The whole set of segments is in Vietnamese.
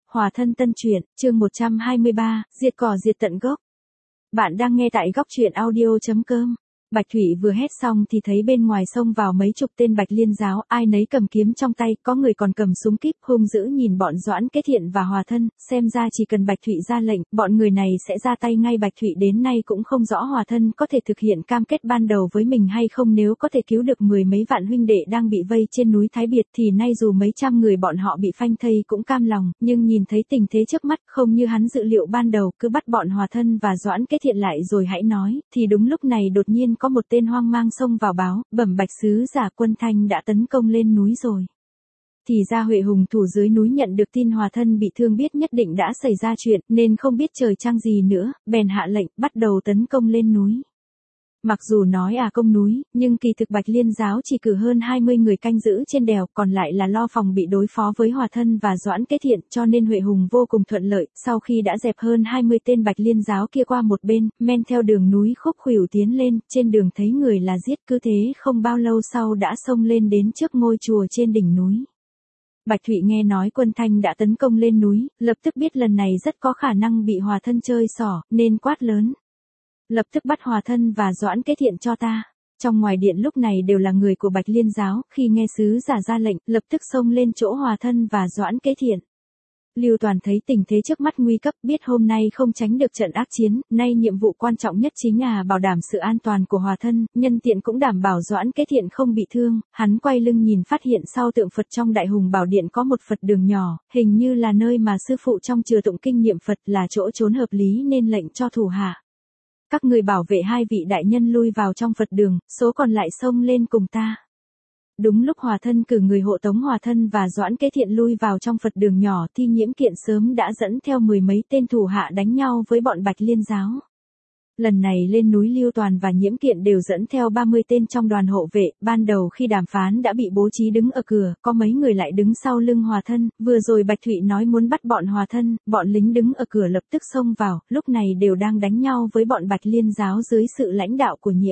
Hòa thân tân truyện, chương 123, diệt cỏ diệt tận gốc. Bạn đang nghe tại góc truyện audio.com. Bạch Thụy vừa hét xong thì thấy bên ngoài xông vào mấy chục tên Bạch Liên giáo, ai nấy cầm kiếm trong tay, có người còn cầm súng kíp, hung dữ nhìn bọn Doãn Kế Thiện và Hòa Thân, xem ra chỉ cần Bạch Thụy ra lệnh, bọn người này sẽ ra tay ngay. Bạch Thụy đến nay cũng không rõ Hòa Thân có thể thực hiện cam kết ban đầu với mình hay không, nếu có thể cứu được mười mấy vạn huynh đệ đang bị vây trên núi Thái Biệt thì nay dù mấy trăm người bọn họ bị phanh thây cũng cam lòng, nhưng nhìn thấy tình thế trước mắt không như hắn dự liệu ban đầu, cứ bắt bọn Hòa Thân và Doãn Kế Thiện lại rồi hãy nói, thì đúng lúc này đột nhiên có một tên hoang mang xông vào báo, bẩm Bạch sứ giả, Quân Thanh đã tấn công lên núi rồi. Thì ra Huệ Hùng thủ dưới núi nhận được tin Hòa Thân bị thương, biết nhất định đã xảy ra chuyện, nên không biết trời trăng gì nữa, bèn hạ lệnh, bắt đầu tấn công lên núi. Mặc dù nói công núi, nhưng kỳ thực Bạch Liên giáo chỉ cử hơn 20 người canh giữ trên đèo, còn lại là lo phòng bị đối phó với Hòa Thân và Doãn Kế Thiện, cho nên Huệ Hùng vô cùng thuận lợi. Sau khi đã dẹp hơn 20 tên Bạch Liên giáo kia qua một bên, men theo đường núi khúc khuỷu tiến lên, trên đường thấy người là giết, cứ thế không bao lâu sau đã xông lên đến trước ngôi chùa trên đỉnh núi. Bạch Thụy nghe nói Quân Thanh đã tấn công lên núi, lập tức biết lần này rất có khả năng bị Hòa Thân chơi xỏ, nên quát lớn. Lập tức bắt Hòa Thân và Doãn Kế Thiện cho ta. Trong ngoài điện lúc này đều là người của Bạch Liên giáo, khi nghe sứ giả ra lệnh, lập tức xông lên chỗ Hòa Thân và Doãn Kế Thiện. Lưu Toàn thấy tình thế trước mắt nguy cấp, biết hôm nay không tránh được trận ác chiến, nay nhiệm vụ quan trọng nhất chính là bảo đảm sự an toàn của Hòa Thân, nhân tiện cũng đảm bảo Doãn Kế Thiện không bị thương. Hắn quay lưng nhìn, phát hiện sau tượng Phật trong Đại Hùng Bảo Điện có một Phật đường nhỏ, hình như là nơi mà sư phụ trong chùa tụng kinh niệm Phật, là chỗ trốn hợp lý nên lệnh cho thủ hạ. Các người bảo vệ hai vị đại nhân lui vào trong Phật đường, số còn lại xông lên cùng ta. Đúng lúc Hòa Thân cử người hộ tống Hòa Thân và Doãn Kế Thiện lui vào trong Phật đường nhỏ thì Nhiễm Kiện sớm đã dẫn theo mười mấy tên thủ hạ đánh nhau với bọn Bạch Liên giáo. Lần này lên núi Lưu Toàn và Nhiễm Kiện đều dẫn theo 30 tên trong đoàn hộ vệ, ban đầu khi đàm phán đã bị bố trí đứng ở cửa, có mấy người lại đứng sau lưng Hòa Thân, vừa rồi Bạch Thụy nói muốn bắt bọn Hòa Thân, bọn lính đứng ở cửa lập tức xông vào, lúc này đều đang đánh nhau với bọn Bạch Liên giáo dưới sự lãnh đạo của Nhiễm.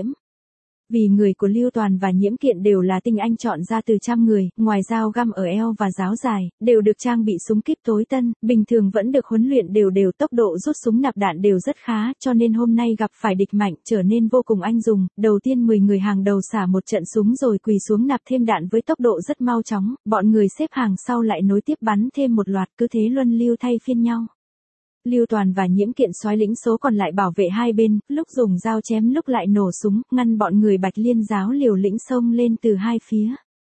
Vì người của Lưu Toàn và Nhiễm Kiện đều là tinh anh chọn ra từ trăm người, ngoài dao găm ở eo và giáo dài, đều được trang bị súng kíp tối tân, bình thường vẫn được huấn luyện đều, tốc độ rút súng nạp đạn đều rất khá, cho nên hôm nay gặp phải địch mạnh trở nên vô cùng anh dùng. Đầu tiên 10 người hàng đầu xả một trận súng rồi quỳ xuống nạp thêm đạn với tốc độ rất mau chóng, bọn người xếp hàng sau lại nối tiếp bắn thêm một loạt, cứ thế luân lưu thay phiên nhau. Lưu Toàn và Nhiễm Kiện soái lĩnh số còn lại bảo vệ hai bên, lúc dùng dao chém lúc lại nổ súng, ngăn bọn người Bạch Liên giáo liều lĩnh xông lên từ hai phía.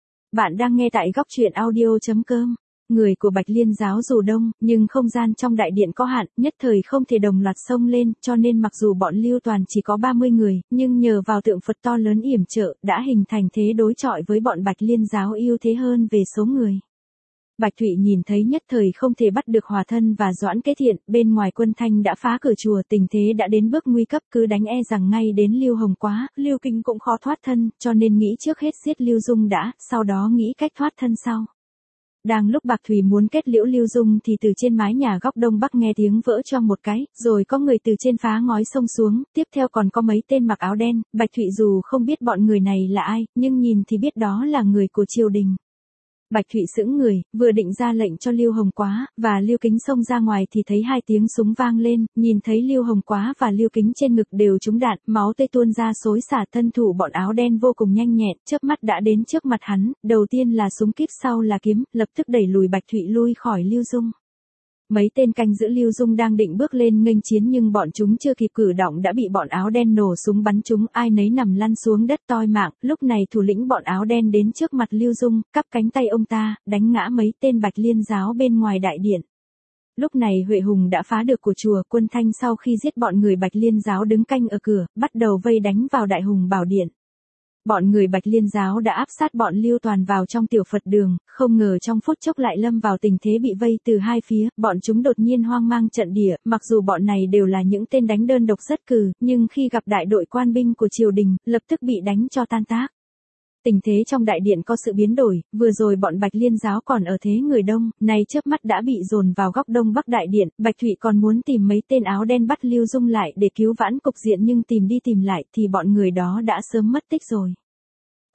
Bạn đang nghe tại góc truyện audio.com. Người của Bạch Liên giáo dù đông, nhưng không gian trong đại điện có hạn, nhất thời không thể đồng loạt xông lên, cho nên mặc dù bọn Lưu Toàn chỉ có 30 người, nhưng nhờ vào tượng Phật to lớn yểm trợ, đã hình thành thế đối chọi với bọn Bạch Liên giáo ưu thế hơn về số người. Bạch Thụy nhìn thấy nhất thời không thể bắt được Hòa Thân và Doãn Kế Thiện, bên ngoài Quân Thanh đã phá cửa chùa, tình thế đã đến bước nguy cấp, cứ đánh rằng ngay đến Lưu Hồng Quá, Lưu Kinh cũng khó thoát thân, cho nên nghĩ trước hết giết Lưu Dung đã, sau đó nghĩ cách thoát thân sau. Đang lúc Bạch Thụy muốn kết liễu Lưu Dung thì từ trên mái nhà góc đông bắc nghe tiếng vỡ choang một cái, rồi có người từ trên phá ngói xông xuống, tiếp theo còn có mấy tên mặc áo đen. Bạch Thụy dù không biết bọn người này là ai, nhưng nhìn thì biết đó là người của triều đình. Bạch Thụy sững người, vừa định ra lệnh cho Lưu Hồng Quá và Lưu Kính xông ra ngoài thì thấy hai tiếng súng vang lên, nhìn thấy Lưu Hồng Quá và Lưu Kính trên ngực đều trúng đạn, máu tươi tuôn ra xối xả, thân thủ bọn áo đen vô cùng nhanh nhẹn, chớp mắt đã đến trước mặt hắn, đầu tiên là súng kíp sau là kiếm, lập tức đẩy lùi Bạch Thụy lui khỏi Lưu Dung. Mấy tên canh giữ Lưu Dung đang định bước lên nghênh chiến nhưng bọn chúng chưa kịp cử động đã bị bọn áo đen nổ súng bắn trúng, ai nấy nằm lăn xuống đất toi mạng. Lúc này thủ lĩnh bọn áo đen đến trước mặt Lưu Dung, cắp cánh tay ông ta, đánh ngã mấy tên Bạch Liên giáo bên ngoài đại điện. Lúc này Huệ Hùng đã phá được của chùa, Quân Thanh sau khi giết bọn người Bạch Liên giáo đứng canh ở cửa, bắt đầu vây đánh vào Đại Hùng Bảo Điện. Bọn người Bạch Liên giáo đã áp sát bọn Lưu Toàn vào trong tiểu Phật đường, không ngờ trong phút chốc lại lâm vào tình thế bị vây từ hai phía, bọn chúng đột nhiên hoang mang trận địa, mặc dù bọn này đều là những tên đánh đơn độc rất cừ, nhưng khi gặp đại đội quan binh của triều đình, lập tức bị đánh cho tan tác. Tình thế trong đại điện có sự biến đổi, vừa rồi bọn Bạch Liên giáo còn ở thế người đông, nay chớp mắt đã bị dồn vào góc đông bắc đại điện. Bạch Thụy còn muốn tìm mấy tên áo đen bắt Lưu Dung lại để cứu vãn cục diện, nhưng tìm đi tìm lại thì bọn người đó đã sớm mất tích rồi.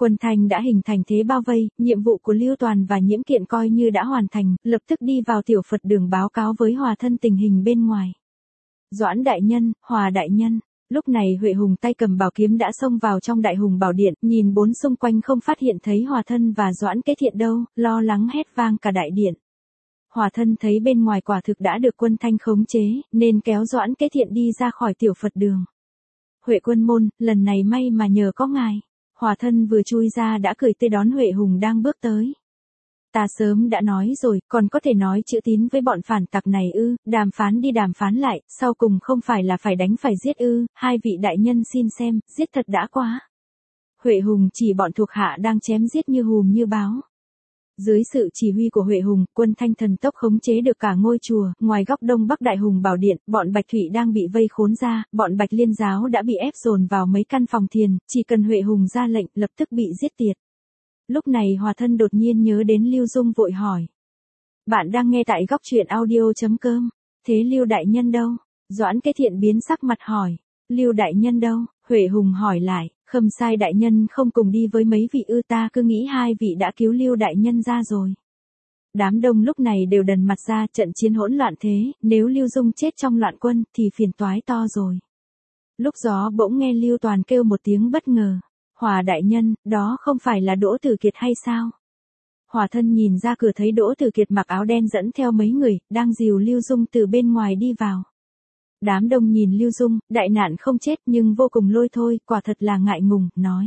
Quân Thanh đã hình thành thế bao vây, nhiệm vụ của Lưu Toàn và Nhiễm Kiện coi như đã hoàn thành, lập tức đi vào tiểu Phật đường báo cáo với Hòa Thân tình hình bên ngoài. Doãn đại nhân, Hòa đại nhân. Lúc này Huệ Hùng tay cầm bảo kiếm đã xông vào trong Đại Hùng Bảo Điện, nhìn bốn xung quanh không phát hiện thấy Hòa Thân và Doãn Kế Thiện đâu, lo lắng hét vang cả đại điện. Hòa Thân thấy bên ngoài quả thực đã được Quân Thanh khống chế, nên kéo Doãn Kế Thiện đi ra khỏi tiểu Phật đường. Huệ quân môn, lần này may mà nhờ có ngài. Hòa Thân vừa chui ra đã cười tươi đón Huệ Hùng đang bước tới. Ta sớm đã nói rồi, còn có thể nói chữ tín với bọn phản tặc này ư, đàm phán đi đàm phán lại, sau cùng không phải là phải đánh phải giết ư, hai vị đại nhân xin xem, giết thật đã quá. Huệ Hùng chỉ bọn thuộc hạ đang chém giết như hùm như báo. Dưới sự chỉ huy của Huệ Hùng, Quân Thanh thần tốc khống chế được cả ngôi chùa, ngoài góc đông bắc Đại Hùng Bảo Điện, bọn Bạch Thụy đang bị vây khốn ra, bọn Bạch Liên giáo đã bị ép dồn vào mấy căn phòng thiền, chỉ cần Huệ Hùng ra lệnh lập tức bị giết tiệt. Lúc này Hòa Thân đột nhiên nhớ đến Lưu Dung vội hỏi. Bạn đang nghe tại góc truyện audio.com, thế Lưu đại nhân đâu? Doãn Kế Thiện biến sắc mặt hỏi. Lưu đại nhân đâu? Huệ Hùng hỏi lại. Khâm Sai đại nhân không cùng đi với mấy vị ư, ta cứ nghĩ hai vị đã cứu Lưu đại nhân ra rồi. Đám đông lúc này đều đần mặt ra, trận chiến hỗn loạn thế, nếu Lưu Dung chết trong loạn quân thì phiền toái to rồi. Lúc gió bỗng nghe Lưu Toàn kêu một tiếng bất ngờ. Hòa đại nhân, đó không phải là Đỗ Tử Kiệt hay sao? Hòa Thân nhìn ra cửa thấy Đỗ Tử Kiệt mặc áo đen dẫn theo mấy người, đang dìu Lưu Dung từ bên ngoài đi vào. Đám đông nhìn Lưu Dung, đại nạn không chết nhưng vô cùng lôi thôi, quả thật là ngại ngùng, nói.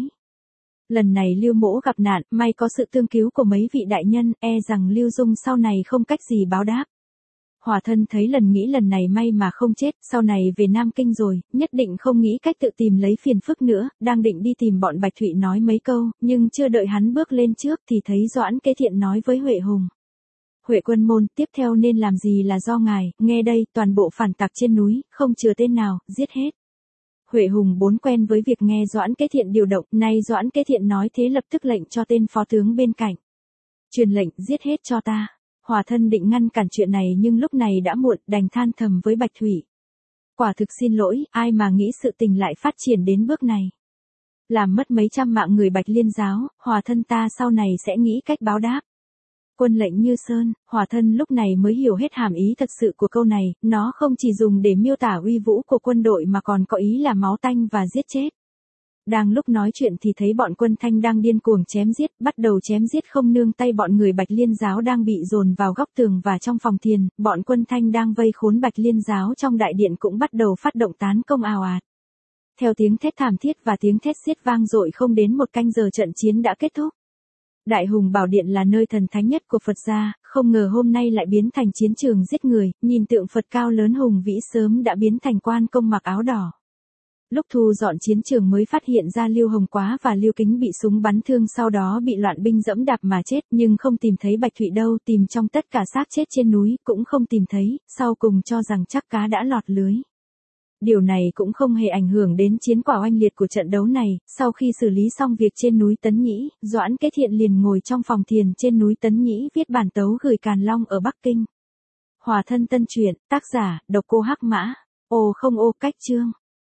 Lần này Lưu mỗ gặp nạn, may có sự tương cứu của mấy vị đại nhân, e rằng Lưu Dung sau này không cách gì báo đáp. Hòa Thân thấy nghĩ lần này may mà không chết, sau này về Nam Kinh rồi, nhất định không nghĩ cách tự tìm lấy phiền phức nữa, đang định đi tìm bọn Bạch Thụy nói mấy câu, nhưng chưa đợi hắn bước lên trước thì thấy Doãn Kế Thiện nói với Huệ Hùng. Huệ quân môn, tiếp theo nên làm gì là do ngài, nghe đây, toàn bộ phản tặc trên núi, không chừa tên nào, giết hết. Huệ Hùng bốn quen với việc nghe Doãn Kế Thiện điều động, nay Doãn Kế Thiện nói thế lập tức lệnh cho tên phó tướng bên cạnh. Truyền lệnh, giết hết cho ta. Hòa Thân định ngăn cản chuyện này nhưng lúc này đã muộn, đành than thầm với Bạch Thụy. Quả thực xin lỗi, ai mà nghĩ sự tình lại phát triển đến bước này. Làm mất mấy trăm mạng người Bạch Liên giáo, Hòa Thân ta sau này sẽ nghĩ cách báo đáp. Quân lệnh như sơn, Hòa Thân lúc này mới hiểu hết hàm ý thật sự của câu này, nó không chỉ dùng để miêu tả uy vũ của quân đội mà còn có ý là máu tanh và giết chết. Đang lúc nói chuyện thì thấy bọn Quân Thanh đang điên cuồng chém giết, bắt đầu chém giết không nương tay bọn người Bạch Liên giáo đang bị dồn vào góc tường và trong phòng thiền, bọn Quân Thanh đang vây khốn Bạch Liên giáo trong đại điện cũng bắt đầu phát động tán công ào ạt. Theo tiếng thét thảm thiết và tiếng thét xiết vang dội không đến một canh giờ trận chiến đã kết thúc. Đại Hùng Bảo Điện là nơi thần thánh nhất của Phật gia, không ngờ hôm nay lại biến thành chiến trường giết người, nhìn tượng Phật cao lớn hùng vĩ sớm đã biến thành quan công mặc áo đỏ. Lúc thu dọn chiến trường mới phát hiện ra Lưu Hồng Quá và Lưu Kính bị súng bắn thương sau đó bị loạn binh dẫm đạp mà chết nhưng không tìm thấy Bạch Thụy đâu, tìm trong tất cả xác chết trên núi cũng không tìm thấy, sau cùng cho rằng chắc cá đã lọt lưới. Điều này cũng không hề ảnh hưởng đến chiến quả oanh liệt của trận đấu này, sau khi xử lý xong việc trên núi Tấn Nhĩ, Doãn Kế Thiện liền ngồi trong phòng thiền trên núi Tấn Nhĩ viết bản tấu gửi Càn Long ở Bắc Kinh. Hòa Thân tân truyện, tác giả, độc cô Hắc Mã, ô không ô cách chương.